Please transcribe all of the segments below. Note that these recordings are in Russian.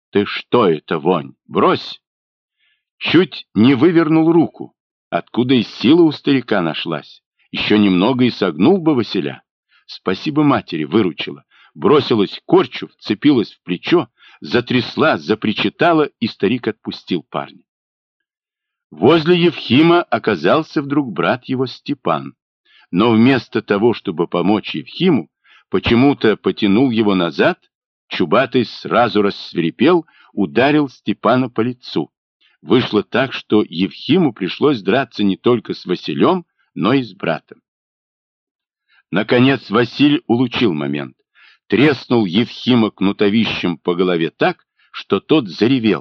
Ты что это, вонь? Брось! Чуть не вывернул руку. Откуда и сила у старика нашлась? Еще немного и согнул бы Василя. Спасибо матери, выручила. Бросилась к корчу, вцепилась в плечо, затрясла, запричитала, и старик отпустил парня. Возле Евхима оказался вдруг брат его Степан. Но вместо того, чтобы помочь Евхиму, почему-то потянул его назад. Чубатый сразу рассвирепел, ударил Степана по лицу. Вышло так, что Евхиму пришлось драться не только с Василем, но и с братом. Наконец Василь улучил момент. Треснул Евхима кнутовищем по голове так, что тот заревел.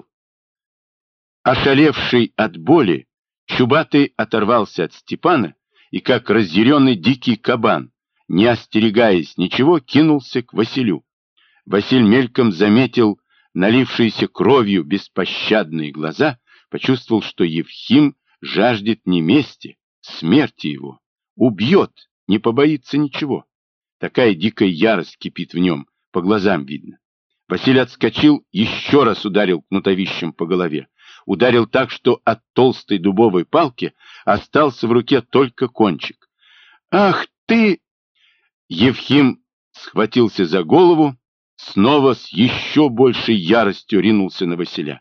Ошалевший от боли, Чубатый оторвался от Степана и, как разъяренный дикий кабан, не остерегаясь ничего, кинулся к Василю. Василь мельком заметил налившиеся кровью беспощадные глаза, почувствовал, что Евхим жаждет не мести, смерти его. Убьет, не побоится ничего. Такая дикая ярость кипит в нем, по глазам видно. Василий отскочил, еще раз ударил кнутовищем по голове. Ударил так, что от толстой дубовой палки остался в руке только кончик. «Ах ты!» Евхим схватился за голову, снова с еще большей яростью ринулся на Василя.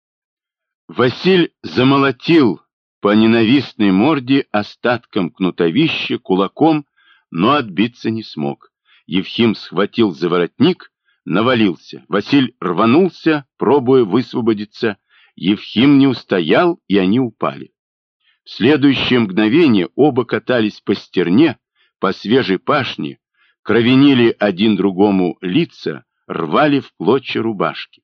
Василь замолотил по ненавистной морде остатком кнутовища, кулаком, но отбиться не смог. Евхим схватил за воротник, навалился. Василь рванулся, пробуя высвободиться. Евхим не устоял, и они упали. В следующее мгновение оба катались по стерне, по свежей пашне, кровенили один другому лица, рвали в клочья рубашки.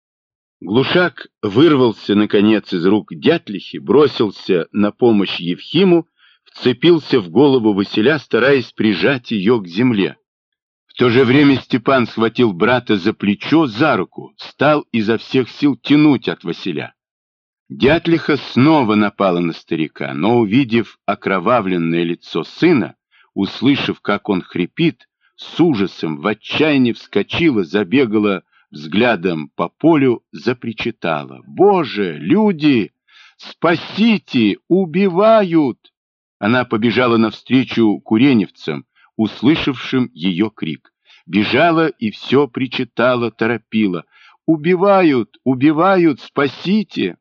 Глушак вырвался, наконец, из рук Дятлихи, бросился на помощь Евхиму, вцепился в голову Василя, стараясь прижать ее к земле. В то же время Степан схватил брата за плечо, за руку, стал изо всех сил тянуть от Василя. Дятлиха снова напала на старика, но, увидев окровавленное лицо сына, услышав, как он хрипит, с ужасом в отчаянии вскочила, забегала взглядом по полю, запричитала: «Боже, люди! Спасите! Убивают!» Она побежала навстречу куреневцам, услышавшим ее крик. Бежала и все причитала, торопила: «Убивают! Убивают! Спасите!»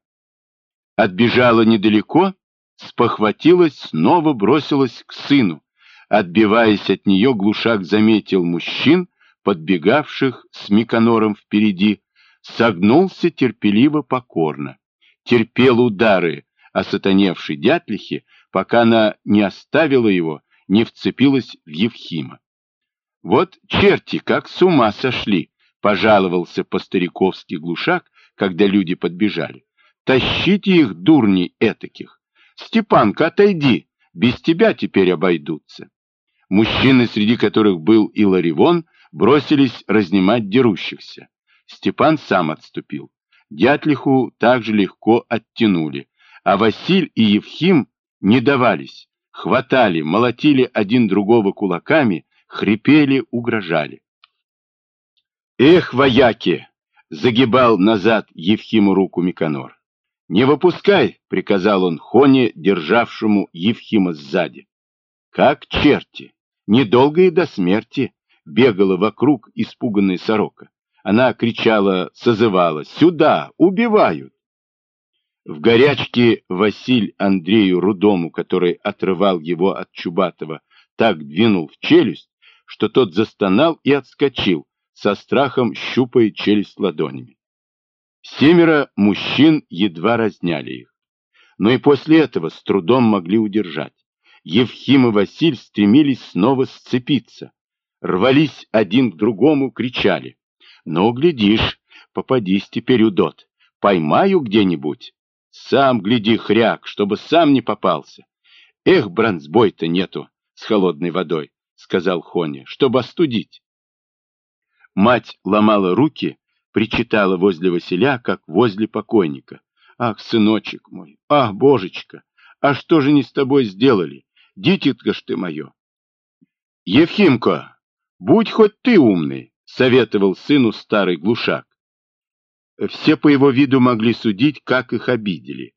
Отбежала недалеко, спохватилась, снова бросилась к сыну. Отбиваясь от нее, Глушак заметил мужчин, подбегавших с Миконором впереди, согнулся терпеливо покорно. Терпел удары осатаневшей Дятлихи, пока она не оставила его, не вцепилась в Евхима. «Вот черти, как с ума сошли!» — пожаловался по-стариковски Глушак, когда люди подбежали. «Тащите их, дурней этаких! Степанка, отойди! Без тебя теперь обойдутся!» Мужчины, среди которых был и Ларивон, бросились разнимать дерущихся. Степан сам отступил. Дятлиху также легко оттянули, а Василь и Евхим не давались, хватали, молотили один другого кулаками, хрипели, угрожали. «Эх, вояки!» — загибал назад Евхиму руку Миконор. «Не выпускай!» — приказал он Хоне, державшему Евхима сзади. Как черти! Недолго и до смерти бегала вокруг испуганная сорока. Она кричала, созывала: «Сюда! Убивают!» В горячке Василь Андрею Рудому, который отрывал его от Чубатова, так двинул в челюсть, что тот застонал и отскочил, со страхом щупая челюсть ладонями. 7 мужчин едва разняли их, но и после этого с трудом могли удержать. Евхим и Василь стремились снова сцепиться, рвались один к другому, кричали: «Ну, глядишь, попадись теперь, удот, поймаю где-нибудь. Сам гляди, хряк, чтобы сам не попался. Эх, бронзбой-то нету с холодной водой», — сказал Хоня, — «чтобы остудить». Мать ломала руки, причитала возле Василя, как возле покойника: «Ах, сыночек мой, ах, божечка, а что же не с тобой сделали? Дитятко ж ты мое!» «Евхимко, будь хоть ты умный», — советовал сыну старый Глушак. Все по его виду могли судить, как их обидели.